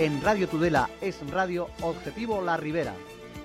En Radio Tudela es Radio Objetivo La Ribera.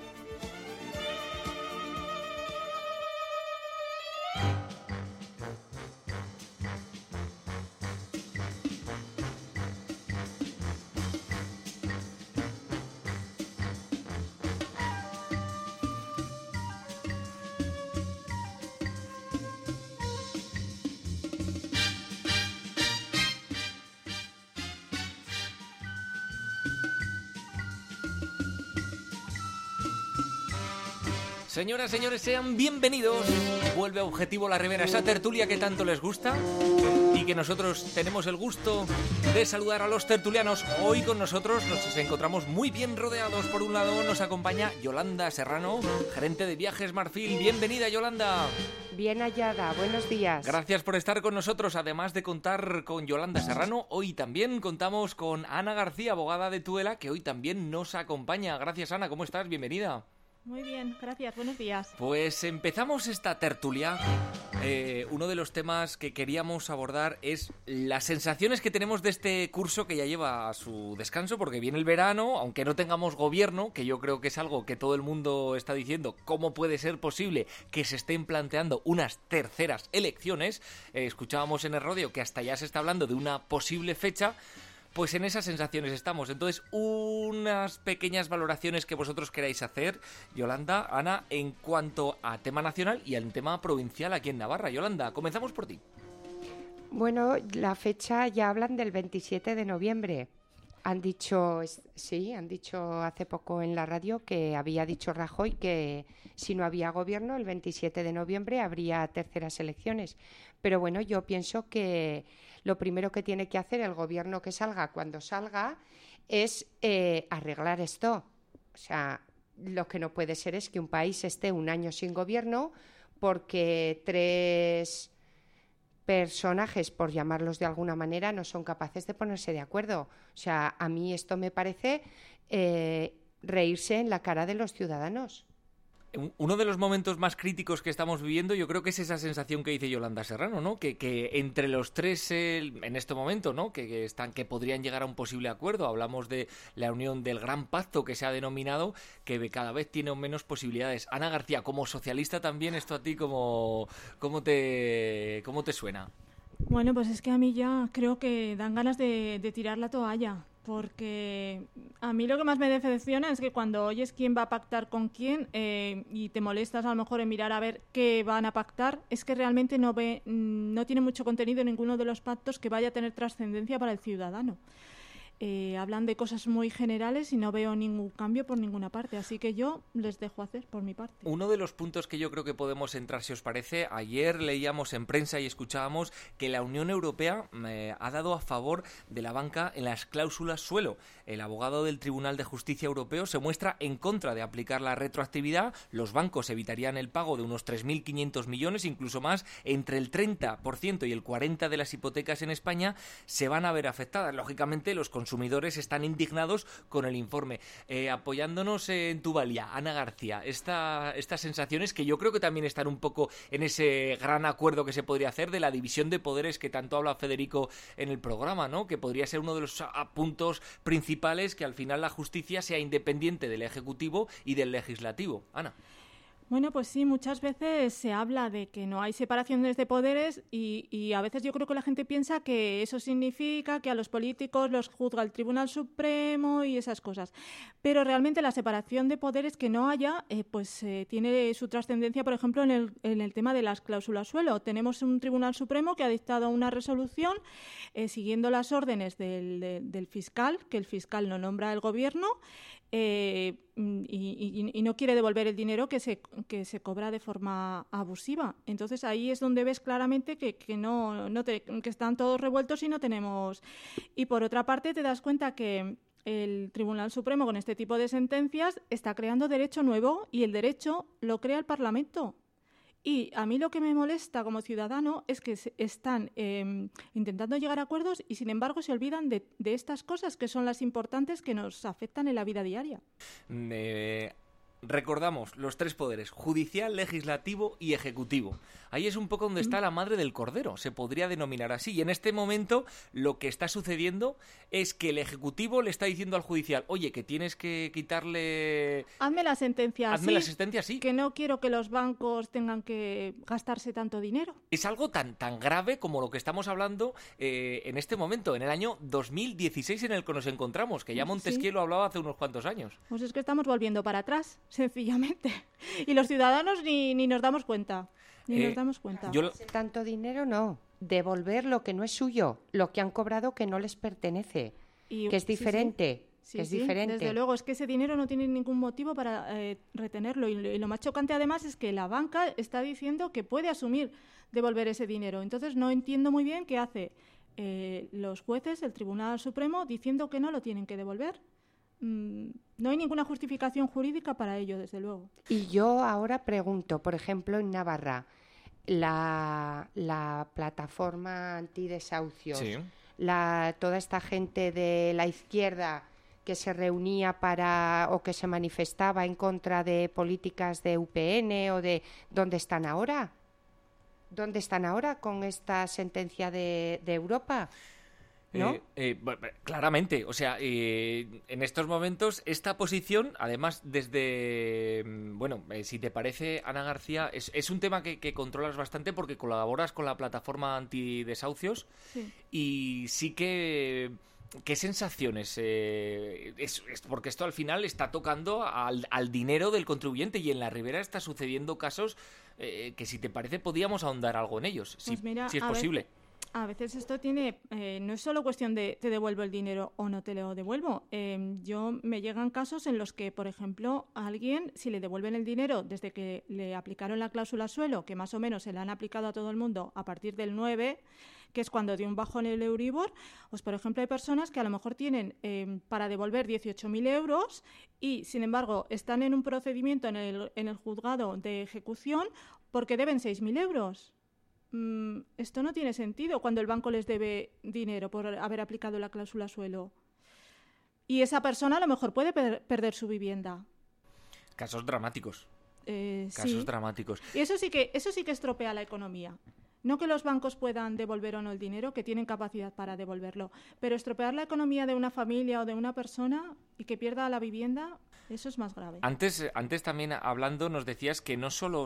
Señoras, señores, sean bienvenidos. Vuelve a Objetivo La Ribera, esa tertulia que tanto les gusta y que nosotros tenemos el gusto de saludar a los tertulianos. Hoy con nosotros nos encontramos muy bien rodeados. Por un lado nos acompaña Yolanda Serrano, gerente de Viajes Marfil. Bienvenida, Yolanda. Bien hallada, buenos días. Gracias por estar con nosotros. Además de contar con Yolanda Serrano, hoy también contamos con Ana García, abogada de Tudela, que hoy también nos acompaña. Gracias, Ana, ¿cómo estás? Bienvenida. Muy bien, gracias, buenos días. Pues empezamos esta tertulia. Uno de los temas que queríamos abordar es las sensaciones que tenemos de este curso que ya lleva a su descanso, porque viene el verano, aunque no tengamos gobierno, que yo creo que es algo que todo el mundo está diciendo, ¿cómo puede ser posible que se estén planteando unas terceras elecciones? Escuchábamos en el radio que hasta ya se está hablando de una posible fecha. Pues en esas sensaciones estamos. Entonces, unas pequeñas valoraciones que vosotros queráis hacer, Yolanda, Ana, en cuanto a tema nacional y al tema provincial aquí en Navarra. Yolanda, comenzamos por ti. Bueno, la fecha ya hablan del 27 de noviembre. Han dicho hace poco en la radio que había dicho Rajoy que si no había gobierno, el 27 de noviembre habría terceras elecciones. Pero bueno, yo pienso que lo primero que tiene que hacer el gobierno que salga cuando salga es arreglar esto. O sea, lo que no puede ser es que un país esté un año sin gobierno porque tres personajes, por llamarlos de alguna manera, no son capaces de ponerse de acuerdo. O sea, a mí esto me parece reírse en la cara de los ciudadanos. Uno de los momentos más críticos que estamos viviendo, yo creo que es esa sensación que dice Yolanda Serrano, ¿no? Que entre los tres en este momento, ¿no? Que podrían llegar a un posible acuerdo. Hablamos de la unión del Gran Pacto que se ha denominado, que cada vez tiene menos posibilidades. Ana García, como socialista también, esto a ti ¿cómo te suena? Bueno, pues es que a mí ya creo que dan ganas de tirar la toalla, porque a mí lo que más me decepciona es que cuando oyes quién va a pactar con quién y te molestas a lo mejor en mirar a ver qué van a pactar, es que realmente no tiene mucho contenido ninguno de los pactos que vaya a tener trascendencia para el ciudadano. Hablan de cosas muy generales y no veo ningún cambio por ninguna parte, así que yo les dejo hacer por mi parte. Uno de los puntos que yo creo que podemos entrar, si os parece, ayer leíamos en prensa y escuchábamos que la Unión Europea ha dado a favor de la banca en las cláusulas suelo. El abogado del Tribunal de Justicia Europeo se muestra en contra de aplicar la retroactividad. Los bancos evitarían el pago de unos 3.500 millones, incluso más. Entre el 30% y el 40% de las hipotecas en España se van a ver afectadas. Lógicamente, los consumidores están indignados con el informe. Apoyándonos en tu valía, Ana García, estas sensaciones que yo creo que también están un poco en ese gran acuerdo que se podría hacer de la división de poderes que tanto habla Federico en el programa, ¿no? Que podría ser uno de los puntos principales, que al final la justicia sea independiente del Ejecutivo y del Legislativo. Ana. Bueno, pues sí, muchas veces se habla de que no hay separaciones de poderes y a veces yo creo que la gente piensa que eso significa que a los políticos los juzga el Tribunal Supremo y esas cosas. Pero realmente la separación de poderes que no haya, tiene su trascendencia, por ejemplo, en el tema de las cláusulas suelo. Tenemos un Tribunal Supremo que ha dictado una resolución siguiendo las órdenes del fiscal, que el fiscal no nombra el gobierno, y no quiere devolver el dinero que se cobra de forma abusiva. Entonces ahí es donde ves claramente que están todos revueltos y no tenemos. Y por otra parte te das cuenta que el Tribunal Supremo con este tipo de sentencias está creando derecho nuevo y el derecho lo crea el Parlamento. Y a mí lo que me molesta como ciudadano es que están intentando llegar a acuerdos y, sin embargo, se olvidan de estas cosas que son las importantes que nos afectan en la vida diaria. Recordamos los tres poderes, judicial, legislativo y ejecutivo. Ahí es un poco donde está la madre del cordero, se podría denominar así. Y en este momento lo que está sucediendo es que el ejecutivo le está diciendo al judicial, oye, que tienes que quitarle... Hazme la sentencia Hazme la sentencia así. Que no quiero que los bancos tengan que gastarse tanto dinero. Es algo tan grave como lo que estamos hablando en este momento, en el año 2016 en el que nos encontramos, que ya Montesquieu lo hablaba hace unos cuantos años. Pues es que estamos volviendo para atrás, sencillamente. Y los ciudadanos ni nos damos cuenta. Nos damos cuenta. Tanto dinero no. Devolver lo que no es suyo, lo que han cobrado que no les pertenece, que es diferente. Sí, diferente. Desde luego, es que ese dinero no tiene ningún motivo para retenerlo. Y lo más chocante, además, es que la banca está diciendo que puede asumir devolver ese dinero. Entonces, no entiendo muy bien qué hace los jueces, el Tribunal Supremo, diciendo que no lo tienen que devolver. No hay ninguna justificación jurídica para ello, desde luego. Y yo ahora pregunto, por ejemplo, en Navarra, la plataforma antidesahucios, toda esta gente de la izquierda que se reunía o que se manifestaba en contra de políticas de UPN o de... ¿Dónde están ahora? ¿Dónde están ahora con esta sentencia de Europa? ¿No? Claramente, o sea, en estos momentos esta posición, además desde, si te parece, Ana García, es un tema que controlas bastante porque colaboras con la plataforma antidesahucios y sí que... ¿Qué sensaciones? Es porque esto al final está tocando al dinero del contribuyente y en la Ribera está sucediendo casos que si te parece podíamos ahondar algo en ellos, pues mira, si es posible. A veces esto tiene, no es solo cuestión de te devuelvo el dinero o no te lo devuelvo. Me llegan casos en los que, por ejemplo, a alguien, si le devuelven el dinero desde que le aplicaron la cláusula suelo, que más o menos se la han aplicado a todo el mundo a partir del 9, que es cuando dio un bajón el Euribor, pues por ejemplo hay personas que a lo mejor tienen para devolver 18.000 euros y, sin embargo, están en un procedimiento en el juzgado de ejecución porque deben 6.000 euros. Esto no tiene sentido cuando el banco les debe dinero por haber aplicado la cláusula suelo. Y esa persona a lo mejor puede perder su vivienda. Casos dramáticos. Casos dramáticos. Y eso sí que estropea la economía. No que los bancos puedan devolver o no el dinero, que tienen capacidad para devolverlo, pero estropear la economía de una familia o de una persona y que pierda la vivienda, eso es más grave. Antes también hablando nos decías que no solo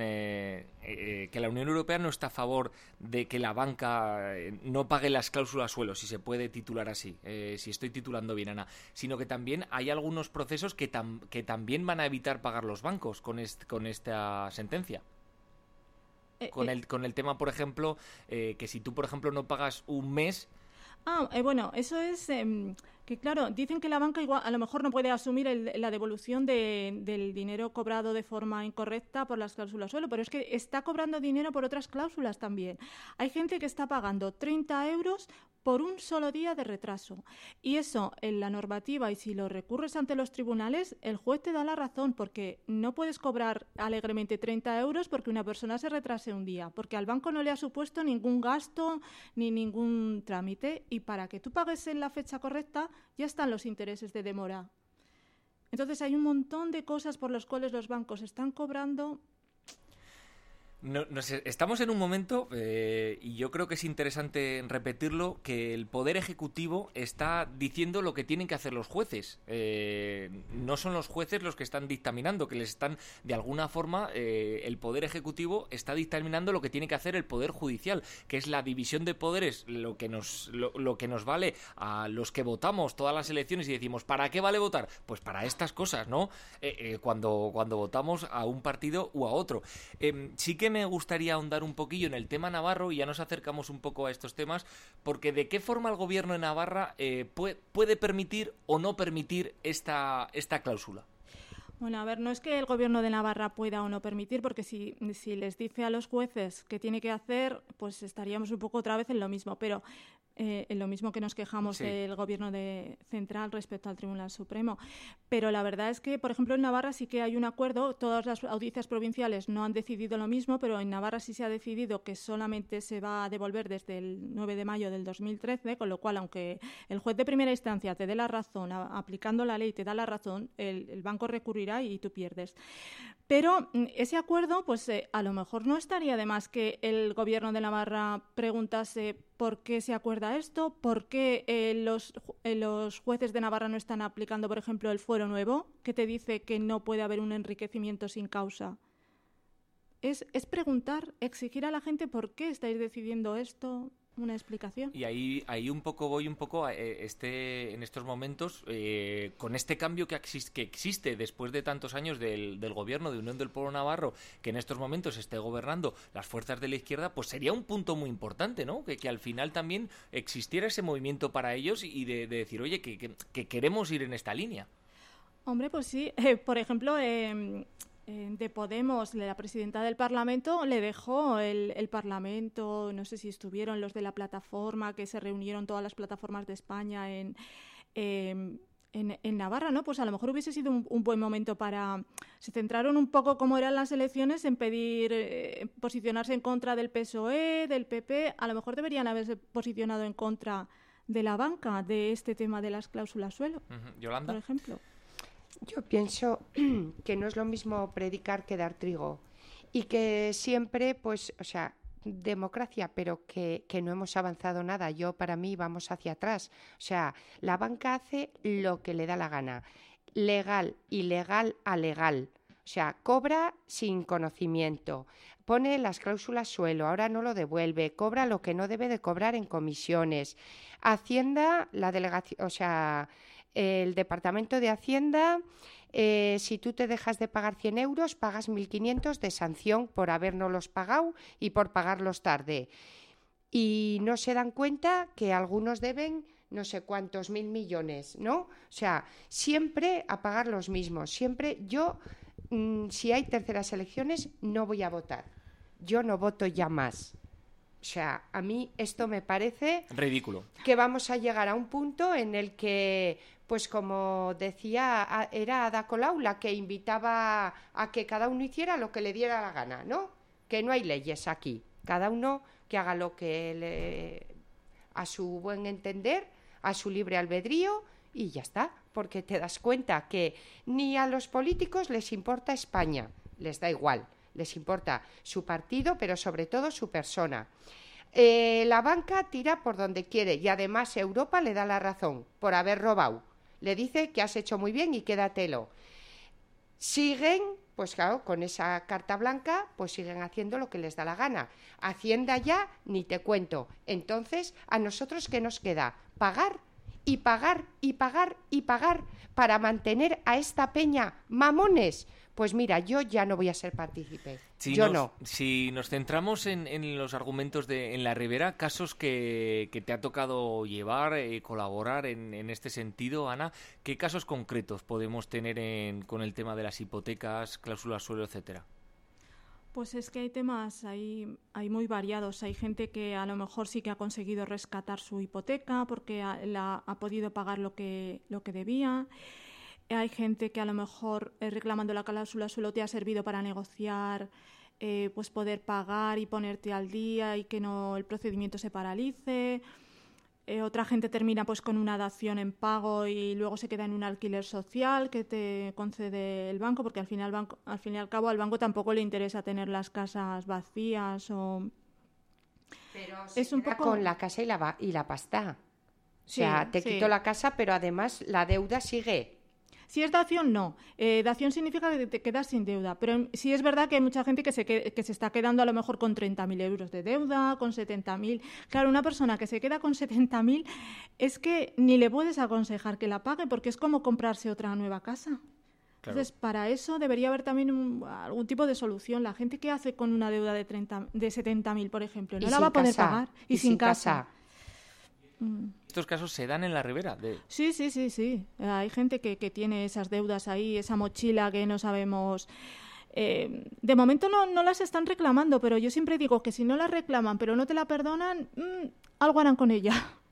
que la Unión Europea no está a favor de que la banca no pague las cláusulas suelo, si se puede titular así, si estoy titulando bien, Ana, sino que también hay algunos procesos que también van a evitar pagar los bancos con esta sentencia. Con el tema, por ejemplo, que si tú, por ejemplo, no pagas un mes... eso es que, claro, dicen que la banca igual a lo mejor no puede asumir la devolución del dinero cobrado de forma incorrecta por las cláusulas suelo, pero es que está cobrando dinero por otras cláusulas también. Hay gente que está pagando 30 euros por un solo día de retraso. Y eso, en la normativa, y si lo recurres ante los tribunales, el juez te da la razón, porque no puedes cobrar alegremente 30 euros porque una persona se retrase un día, porque al banco no le ha supuesto ningún gasto ni ningún trámite, y para que tú pagues en la fecha correcta ya están los intereses de demora. Entonces hay un montón de cosas por las cuales los bancos están cobrando. No sé, estamos en un momento, y yo creo que es interesante repetirlo, que el Poder Ejecutivo está diciendo lo que tienen que hacer los jueces. No son los jueces los que están dictaminando, que les están, de alguna forma, el Poder Ejecutivo está dictaminando lo que tiene que hacer el Poder Judicial, que es la división de poderes, lo que nos vale a los que votamos todas las elecciones y decimos, ¿para qué vale votar? Pues para estas cosas, ¿no? Cuando votamos a un partido u a otro. Sí que me gustaría ahondar un poquillo en el tema navarro y ya nos acercamos un poco a estos temas, porque ¿de qué forma el gobierno de Navarra puede permitir o no permitir esta cláusula? Bueno, a ver, no es que el gobierno de Navarra pueda o no permitir, porque si les dice a los jueces qué tiene que hacer, pues estaríamos un poco otra vez en lo mismo, pero lo mismo que nos quejamos del gobierno central respecto al Tribunal Supremo. Pero la verdad es que, por ejemplo, en Navarra sí que hay un acuerdo. Todas las audiencias provinciales no han decidido lo mismo, pero en Navarra sí se ha decidido que solamente se va a devolver desde el 9 de mayo del 2013, con lo cual, aunque el juez de primera instancia te dé la razón, aplicando la ley te da la razón, el banco recurrirá y tú pierdes. Pero ese acuerdo, pues a lo mejor no estaría de más que el gobierno de Navarra preguntase por qué se acuerda esto, por qué los jueces de Navarra no están aplicando, por ejemplo, el fuero nuevo, que te dice que no puede haber un enriquecimiento sin causa. Es preguntar, exigir a la gente por qué estáis decidiendo esto, una explicación. Y ahí voy un poco en estos momentos con este cambio que existe después de tantos años del gobierno de Unión del Pueblo Navarro, que en estos momentos esté gobernando las fuerzas de la izquierda, pues sería un punto muy importante, ¿no? Que al final también existiera ese movimiento para ellos y de decir, oye, que queremos ir en esta línea. Hombre, pues sí. Por ejemplo, de Podemos, la presidenta del Parlamento le dejó el Parlamento, no sé si estuvieron los de la plataforma, que se reunieron todas las plataformas de España en Navarra, ¿no? Pues a lo mejor hubiese sido un buen momento para... Se centraron un poco, como eran las elecciones, en pedir posicionarse en contra del PSOE, del PP. A lo mejor deberían haberse posicionado en contra de la banca, de este tema de las cláusulas suelo, Yolanda, por ejemplo. Yo pienso que no es lo mismo predicar que dar trigo y que siempre, pues, o sea, democracia, pero que no hemos avanzado nada. Para mí, vamos hacia atrás. O sea, la banca hace lo que le da la gana, legal, ilegal a legal. O sea, cobra sin conocimiento, pone las cláusulas suelo, ahora no lo devuelve, cobra lo que no debe de cobrar en comisiones. Hacienda, la delegación, o sea... El Departamento de Hacienda, si tú te dejas de pagar 100 euros, pagas 1.500 de sanción por habernoslos pagado y por pagarlos tarde. Y no se dan cuenta que algunos deben no sé cuántos 1.000 millones, ¿no? O sea, siempre a pagar los mismos. Siempre yo, si hay terceras elecciones, no voy a votar. Yo no voto ya más. O sea, a mí esto me parece... ridículo. Que vamos a llegar a un punto en el que, pues como decía, era Ada Colau la que invitaba a que cada uno hiciera lo que le diera la gana, ¿no? Que no hay leyes aquí. Cada uno que haga lo que a su buen entender, a su libre albedrío y ya está. Porque te das cuenta que ni a los políticos les importa España, les da igual. Les importa su partido, pero sobre todo su persona. La banca tira por donde quiere y además Europa le da la razón por haber robado. Le dice que has hecho muy bien y quédatelo. Siguen, pues claro, con esa carta blanca, pues siguen haciendo lo que les da la gana. Hacienda ya, ni te cuento. Entonces, ¿a nosotros qué nos queda? Pagar y pagar y pagar y pagar para mantener a esta peña mamones. Pues mira, yo ya no voy a ser partícipe. Si nos centramos en los argumentos en la Ribera, casos que te ha tocado llevar, colaborar en este sentido, Ana, ¿qué casos concretos podemos tener con el tema de las hipotecas, cláusulas suelo, etcétera? Pues es que hay temas hay muy variados. Hay gente que a lo mejor sí que ha conseguido rescatar su hipoteca porque ha podido pagar lo que debía. Hay gente que a lo mejor reclamando la cláusula suelo te ha servido para negociar, pues poder pagar y ponerte al día y que no el procedimiento se paralice. Otra gente termina pues con una dación en pago y luego se queda en un alquiler social que te concede el banco, porque al fin y al cabo al banco tampoco le interesa tener las casas vacías o... Pero es un poco con la casa y la pasta. O sea, te quito la casa, pero además la deuda sigue. Si es dación, no. Dación significa que te quedas sin deuda. Pero sí es verdad que hay mucha gente que se está quedando a lo mejor con 30.000 euros de deuda, con 70.000. Claro, una persona que se queda con 70.000 es que ni le puedes aconsejar que la pague porque es como comprarse otra nueva casa. Claro. Entonces, para eso debería haber también algún tipo de solución. La gente que hace con una deuda de 70.000, por ejemplo, no la va a poder pagar. Y sin casa. ¿Estos casos se dan en la Ribera? Sí. Hay gente que tiene esas deudas ahí, esa mochila que no sabemos... de momento no las están reclamando, pero yo siempre digo que si no las reclaman pero no te la perdonan, algo harán con ella.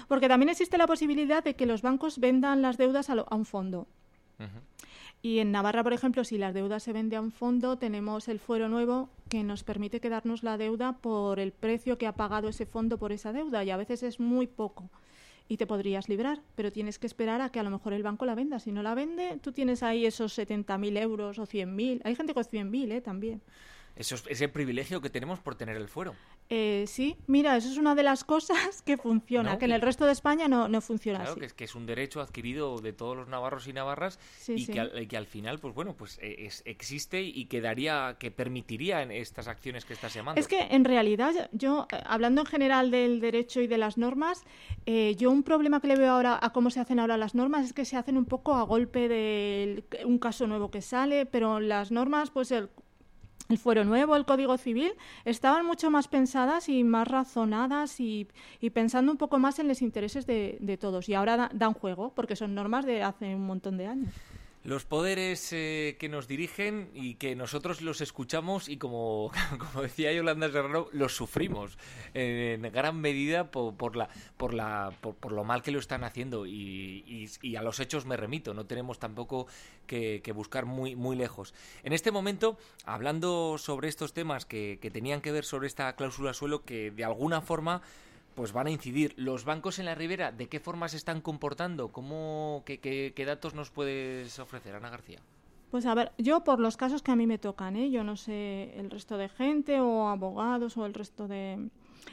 Porque también existe la posibilidad de que los bancos vendan las deudas a un fondo. Y en Navarra, por ejemplo, si las deudas se venden a un fondo, tenemos el fuero nuevo que nos permite quedarnos la deuda por el precio que ha pagado ese fondo por esa deuda, y a veces es muy poco. Y te podrías librar, pero tienes que esperar a que a lo mejor el banco la venda. Si no la vende, tú tienes ahí esos 70.000 euros o 100.000. Hay gente con 100.000, también. Eso es el privilegio que tenemos por tener el fuero. Sí, mira, eso es una de las cosas que funciona, ¿No? que en el resto de España no funciona claro, así. que es un derecho adquirido de todos los navarros y navarras, Sí. Que al final, pues bueno, pues existe y que permitiría en estas acciones que estás llamando. Es que en realidad yo, hablando en general del derecho y de las normas, yo un problema que le veo ahora a cómo se hacen ahora las normas es que se hacen un poco a golpe de un caso nuevo que sale, pero las normas, pues el fuero nuevo, el Código Civil, estaban mucho más pensadas y más razonadas y pensando un poco más en los intereses de todos. Y ahora dan juego, porque son normas de hace un montón de años. Los poderes que nos dirigen y que nosotros los escuchamos y como decía Yolanda Serrano, los sufrimos en gran medida por lo mal que lo están haciendo y a los hechos me remito, no tenemos tampoco que buscar muy lejos. En este momento, hablando sobre estos temas que tenían que ver sobre esta cláusula suelo que de alguna forma pues van a incidir. ¿Los bancos en la Ribera de qué forma se están comportando? ¿Qué datos nos puedes ofrecer, Ana García? Pues a ver, yo por los casos que a mí me tocan, yo no sé el resto de gente o abogados o el resto de...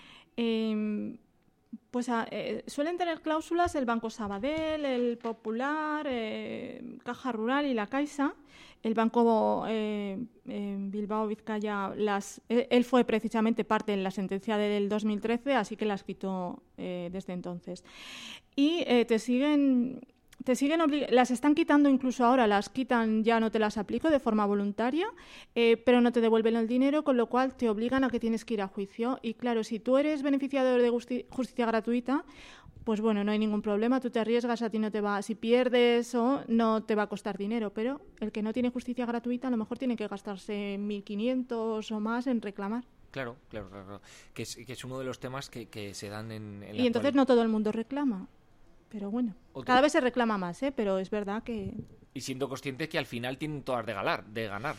suelen tener cláusulas el Banco Sabadell, el Popular, Caja Rural y la Caixa. El Banco Bilbao Vizcaya, él fue precisamente parte en la sentencia del 2013, así que las quitó desde entonces. Y las están quitando incluso ahora, las quitan, ya no te las aplico de forma voluntaria, pero no te devuelven el dinero, con lo cual te obligan a que tienes que ir a juicio. Y claro, si tú eres beneficiario de justicia gratuita, pues bueno, no hay ningún problema, tú te arriesgas, a ti no te va, si pierdes o no te va a costar dinero, pero el que no tiene justicia gratuita a lo mejor tiene que gastarse 1.500 o más en reclamar. Claro. Que es uno de los temas que se dan en la Y entonces no todo el mundo reclama. Pero bueno, cada vez se reclama más, pero es verdad que... Y siendo consciente que al final tienen todas de ganar.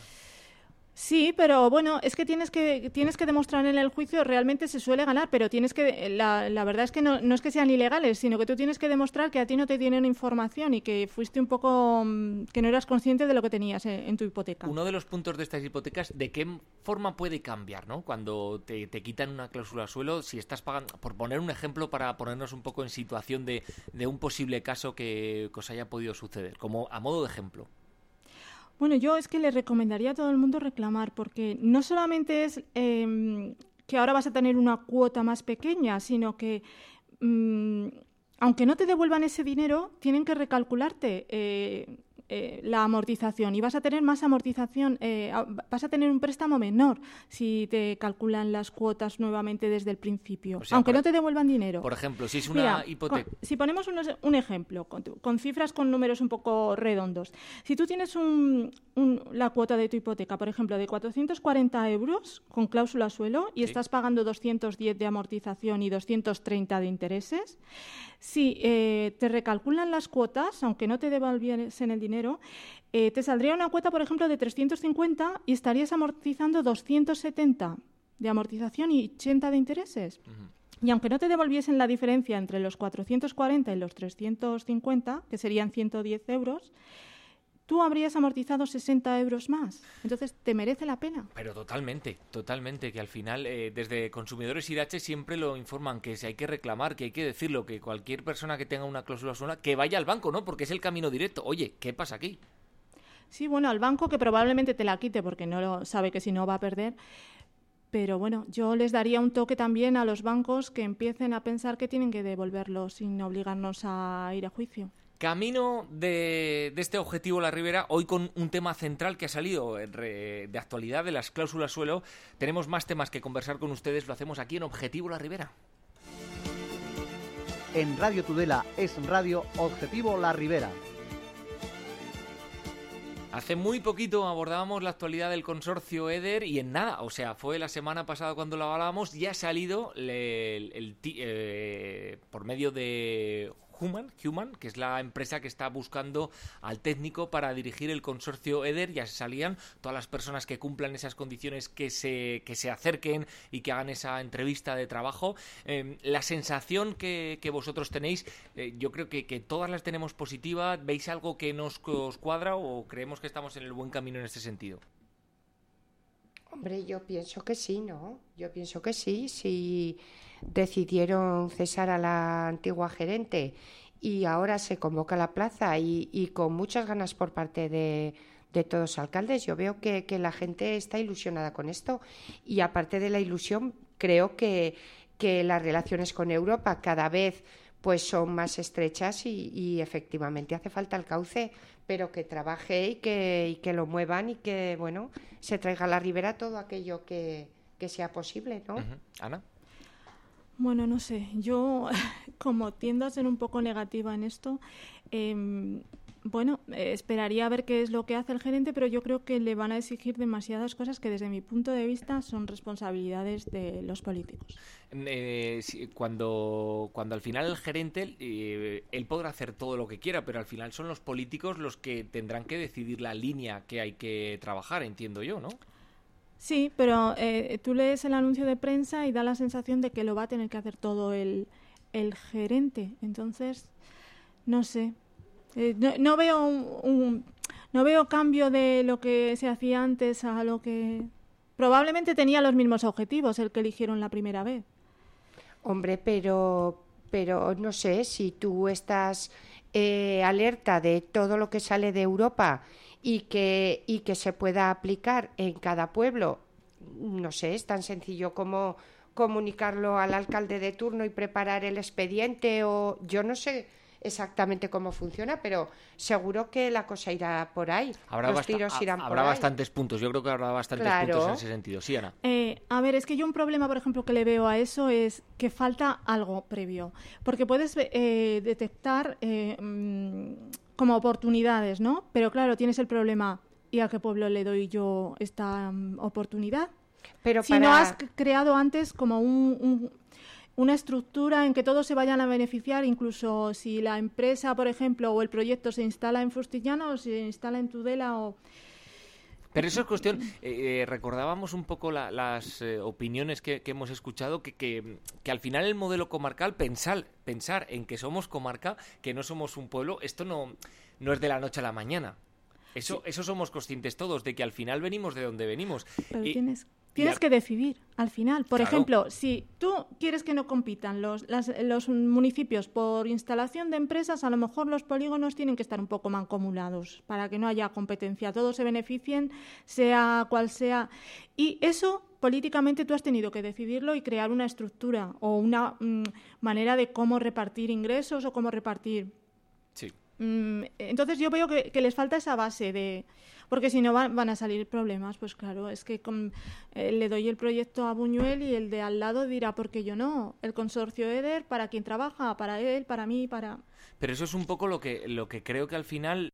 Sí, pero bueno, es que tienes que demostrar en el juicio, realmente se suele ganar, pero tienes que, la verdad es que no es que sean ilegales, sino que tú tienes que demostrar que a ti no te tienen información y que fuiste un poco, que no eras consciente de lo que tenías en tu hipoteca. Uno de los puntos de estas hipotecas, ¿de qué forma puede cambiar, ¿no? Cuando te quitan una cláusula suelo, si estás pagando, por poner un ejemplo para ponernos un poco en situación de un posible caso que os haya podido suceder, como a modo de ejemplo. Bueno, yo es que le recomendaría a todo el mundo reclamar, porque no solamente es que ahora vas a tener una cuota más pequeña, sino que aunque no te devuelvan ese dinero, tienen que recalcularte la amortización y vas a tener más amortización, vas a tener un préstamo menor si te calculan las cuotas nuevamente desde el principio, o sea, aunque no te devuelvan dinero. Por ejemplo, si es una hipoteca... Si ponemos un ejemplo, con cifras, con números un poco redondos. Si tú tienes la cuota de tu hipoteca, por ejemplo, de 440 euros con cláusula suelo y estás pagando 210 de amortización y 230 de intereses, si te recalculan las cuotas, aunque no te devolviesen el dinero, te saldría una cuota, por ejemplo, de 350 y estarías amortizando 270 de amortización y 80 de intereses. Y aunque no te devolviesen la diferencia entre los 440 y los 350, que serían 110 euros, tú habrías amortizado 60 euros más. Entonces, ¿te merece la pena? Pero totalmente, que al final desde Consumidores Irache siempre lo informan, que si hay que reclamar, que hay que decirlo, que cualquier persona que tenga una cláusula suelo, que vaya al banco, ¿no? Porque es el camino directo. Oye, ¿qué pasa aquí? Sí, bueno, al banco que probablemente te la quite porque sabe que si no va a perder. Pero bueno, yo les daría un toque también a los bancos que empiecen a pensar que tienen que devolverlo sin obligarnos a ir a juicio. Camino de este objetivo La Ribera, hoy con un tema central que ha salido de actualidad de las cláusulas suelo. Tenemos más temas que conversar con ustedes, lo hacemos aquí en Objetivo La Ribera. En Radio Tudela es Radio Objetivo La Ribera. Hace muy poquito abordábamos la actualidad del consorcio EDER y en nada, o sea, fue la semana pasada cuando lo hablábamos, ya ha salido por medio de Human, que es la empresa que está buscando al técnico para dirigir el consorcio EDER. Ya se salían todas las personas que cumplan esas condiciones que se acerquen y que hagan esa entrevista de trabajo. La sensación que vosotros tenéis, yo creo que todas las tenemos positiva. ¿Veis algo que os cuadra o creemos que estamos en el buen camino en este sentido? Hombre, yo pienso que sí, ¿no? Yo pienso que sí. Si decidieron cesar a la antigua gerente y ahora se convoca la plaza y con muchas ganas por parte de todos los alcaldes, yo veo que la gente está ilusionada con esto. Y aparte de la ilusión, creo que las relaciones con Europa cada vez pues son más estrechas y efectivamente hace falta el cauce, pero que trabaje y que lo muevan y que, bueno, se traiga a la ribera todo aquello que sea posible, ¿no? Ana. Bueno, no sé, yo como tiendo a ser un poco negativa en esto, esperaría a ver qué es lo que hace el gerente, pero yo creo que le van a exigir demasiadas cosas que desde mi punto de vista son responsabilidades de los políticos. Cuando al final el gerente, él podrá hacer todo lo que quiera, pero al final son los políticos los que tendrán que decidir la línea que hay que trabajar, entiendo yo, ¿no? Sí, pero tú lees el anuncio de prensa y da la sensación de que lo va a tener que hacer todo el gerente. Entonces, no sé. No veo cambio de lo que se hacía antes a lo que... Probablemente tenía los mismos objetivos el que eligieron la primera vez. Hombre, pero no sé, si tú estás alerta de todo lo que sale de Europa y que se pueda aplicar en cada pueblo, no sé, es tan sencillo como comunicarlo al alcalde de turno y preparar el expediente, o yo no sé exactamente cómo funciona, pero seguro que la cosa irá por ahí. Los tiros irán por ahí. Habrá bastantes puntos, yo creo que habrá bastantes puntos en ese sentido. Sí, Ana. A ver, es que yo un problema, por ejemplo, que le veo a eso es que falta algo previo, porque puedes detectar como oportunidades, ¿no? Pero claro, tienes el problema, ¿y a qué pueblo le doy yo esta oportunidad? Pero si no has creado antes como una estructura en que todos se vayan a beneficiar, incluso si la empresa, por ejemplo, o el proyecto se instala en Fustillana o se instala en Tudela o... Pero eso es cuestión, recordábamos un poco las opiniones que hemos escuchado, que al final el modelo comarcal, pensar en que somos comarca, que no somos un pueblo, esto no es de la noche a la mañana. Eso somos conscientes todos, de que al final venimos de donde venimos. Pero tienes que decidir al final. Por ejemplo, si tú quieres que no compitan los municipios por instalación de empresas, a lo mejor los polígonos tienen que estar un poco mancomunados para que no haya competencia, todos se beneficien, sea cual sea. Y eso, políticamente, tú has tenido que decidirlo y crear una estructura o una manera de cómo repartir ingresos o cómo repartir... Sí. Entonces yo veo que les falta esa base de... Porque si no van a salir problemas, pues claro, es que le doy el proyecto a Buñuel y el de al lado dirá, ¿por qué yo no? El consorcio EDER, ¿para quién trabaja? Para él, para mí, para... Pero eso es un poco lo que creo que al final...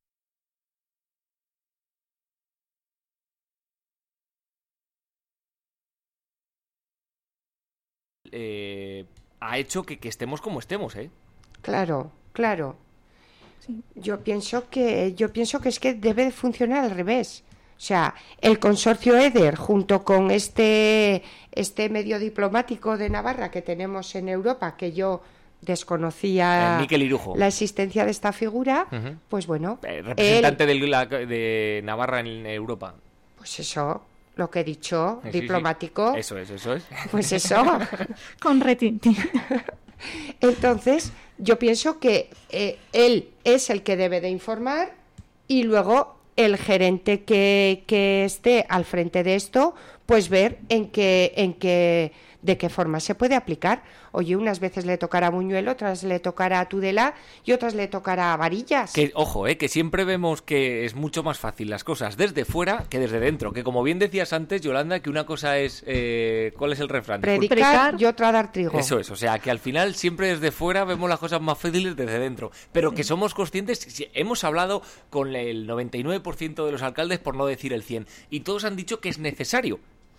ha hecho que estemos como estemos, ¿eh? Claro. Sí. Yo pienso que es que debe de funcionar al revés. O sea, el consorcio EDER, junto con este medio diplomático de Navarra que tenemos en Europa, que yo desconocía Miquel Irujo, la existencia de esta figura, pues bueno. Representante de Navarra en Europa. Pues eso, lo que he dicho, diplomático. Sí. Eso es. Pues eso. Con retintín. Entonces, yo pienso que él es el que debe de informar y luego el gerente que esté al frente de esto, pues ver en qué ¿De qué forma se puede aplicar? Oye, unas veces le tocará a Buñuel, otras le tocará a Tudela y otras le tocará a Varillas. Que, ojo, que siempre vemos que es mucho más fácil las cosas desde fuera que desde dentro. Que como bien decías antes, Yolanda, que una cosa es... ¿cuál es el refrán? Predicar y otra dar trigo. Eso es, o sea, que al final siempre desde fuera vemos las cosas más fáciles desde dentro. Pero que somos conscientes, hemos hablado con el 99% de los alcaldes, por no decir el 100%, y todos han dicho que es necesario.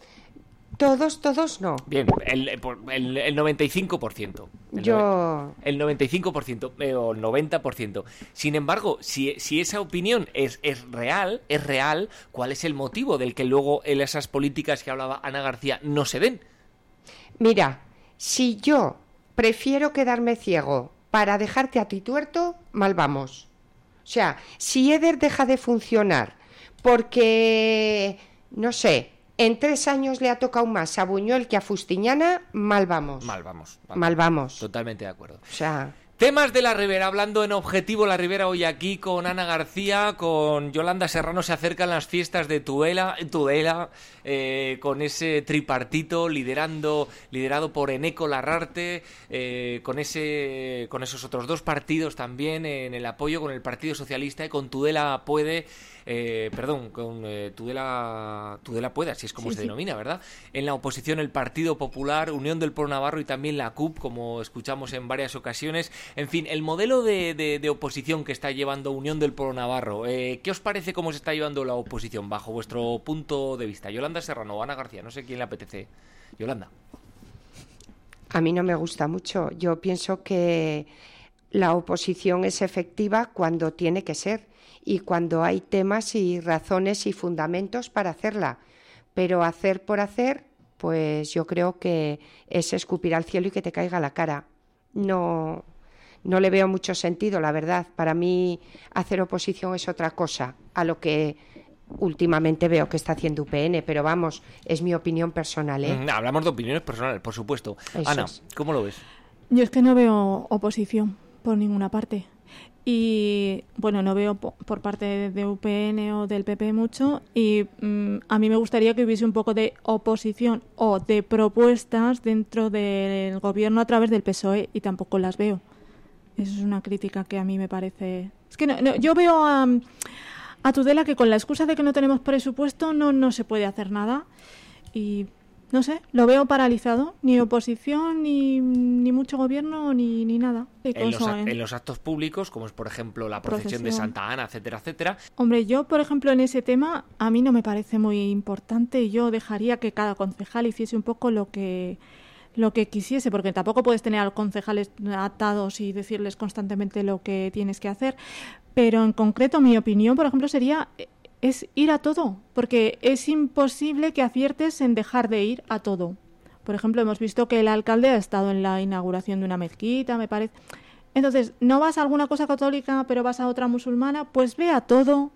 Todos no. Bien, el 95%. El 95% o el 90%. Sin embargo, si esa opinión es real, ¿cuál es el motivo del que luego en esas políticas que hablaba Ana García no se den? Mira, si yo prefiero quedarme ciego para dejarte a ti tuerto, mal vamos. O sea, si Eder deja de funcionar porque, no sé, en 3 años le ha tocado más a Buñuel que a Fustiñana, mal vamos. Mal vamos. Totalmente de acuerdo. O sea... Temas de la Ribera, hablando en Objetivo La Ribera hoy aquí con Ana García, con Yolanda Serrano. Se acercan las fiestas de Tudela, con ese tripartito liderado por Eneco Larrarte, con esos otros 2 partidos también en el apoyo, con el Partido Socialista y con Tudela Puede, con Tudela Puede, así es como se denomina, ¿verdad? En la oposición el Partido Popular, Unión del Pueblo Navarro y también la CUP, como escuchamos en varias ocasiones. En fin, el modelo de oposición que está llevando Unión del Pueblo Navarro, ¿qué os parece cómo se está llevando la oposición bajo vuestro punto de vista? Yolanda Serrano o Ana García, no sé quién le apetece. Yolanda. A mí no me gusta mucho. Yo pienso que la oposición es efectiva cuando tiene que ser y cuando hay temas y razones y fundamentos para hacerla. Pero hacer por hacer, pues yo creo que es escupir al cielo y que te caiga la cara. No le veo mucho sentido, la verdad. Para mí hacer oposición es otra cosa a lo que últimamente veo que está haciendo UPN, pero vamos, es mi opinión personal, ¿eh? Hablamos de opiniones personales, por supuesto. Eso Ana, es. ¿cómo lo ves? Yo es que no veo oposición por ninguna parte. Y bueno, no veo por parte de UPN o del PP mucho, y a mí me gustaría que hubiese un poco de oposición o de propuestas dentro del gobierno a través del PSOE, y tampoco las veo. Eso es una crítica que a mí me parece... Es que yo veo a Tudela que con la excusa de que no tenemos presupuesto no se puede hacer nada, y no sé, lo veo paralizado, ni oposición, ni mucho gobierno, ni nada. En los actos públicos, como es por ejemplo la procesión de Santa Ana, etcétera, etcétera. Hombre, yo por ejemplo en ese tema a mí no me parece muy importante. Yo dejaría que cada concejal hiciese un poco lo que quisiese, porque tampoco puedes tener a los concejales atados y decirles constantemente lo que tienes que hacer. Pero en concreto mi opinión, por ejemplo, es ir a todo, porque es imposible que aciertes en dejar de ir a todo. Por ejemplo, hemos visto que el alcalde ha estado en la inauguración de una mezquita, me parece. Entonces, no vas a alguna cosa católica, pero vas a otra musulmana, pues ve a todo,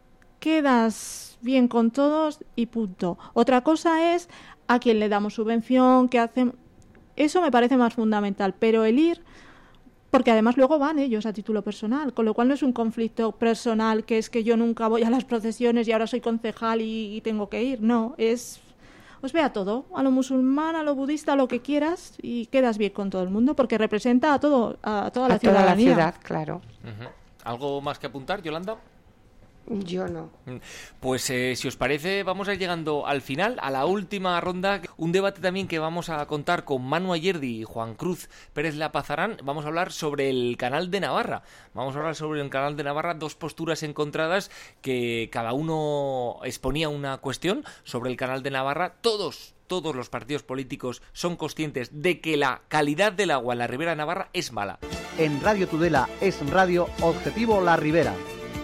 quedas bien con todos y punto. Otra cosa es a quién le damos subvención, qué hacemos. Eso me parece más fundamental, pero el ir... Porque además luego van ellos a título personal, con lo cual no es un conflicto personal que es que yo nunca voy a las procesiones y ahora soy concejal y tengo que ir. No, os ve a todo, a lo musulmán, a lo budista, a lo que quieras, y quedas bien con todo el mundo porque representa a toda la ciudadanía. Toda la ciudad, claro. Uh-huh. ¿Algo más que apuntar, Yolanda? Yo no. Pues si os parece, vamos a ir llegando al final, a la última ronda. Un debate también que vamos a contar con Manu Ayerdi y Juan Cruz Pérez Lapazarán. Vamos a hablar sobre el Canal de Navarra. Vamos a hablar sobre el Canal de Navarra, 2 posturas encontradas que cada uno exponía una cuestión sobre el Canal de Navarra. Todos los partidos políticos son conscientes de que la calidad del agua en la Ribera de Navarra es mala. En Radio Tudela es Radio Objetivo La Ribera.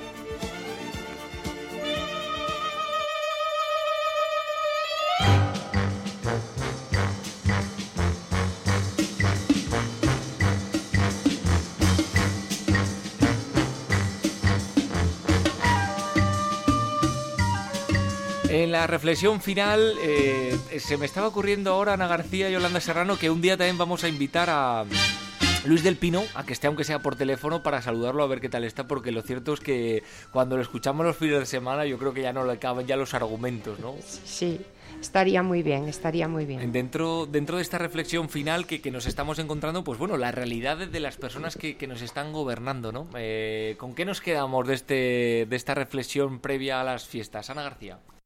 En la reflexión final, se me estaba ocurriendo ahora, Ana García y Yolanda Serrano, que un día también vamos a invitar a Luis del Pino a que esté, aunque sea por teléfono, para saludarlo, a ver qué tal está, porque lo cierto es que cuando lo escuchamos los fines de semana yo creo que ya no le caben ya los argumentos, ¿no? Sí, estaría muy bien, estaría muy bien. Dentro de esta reflexión final que nos estamos encontrando, pues bueno, la realidad de las personas que nos están gobernando, ¿no? ¿Con qué nos quedamos de esta reflexión previa a las fiestas? Ana García.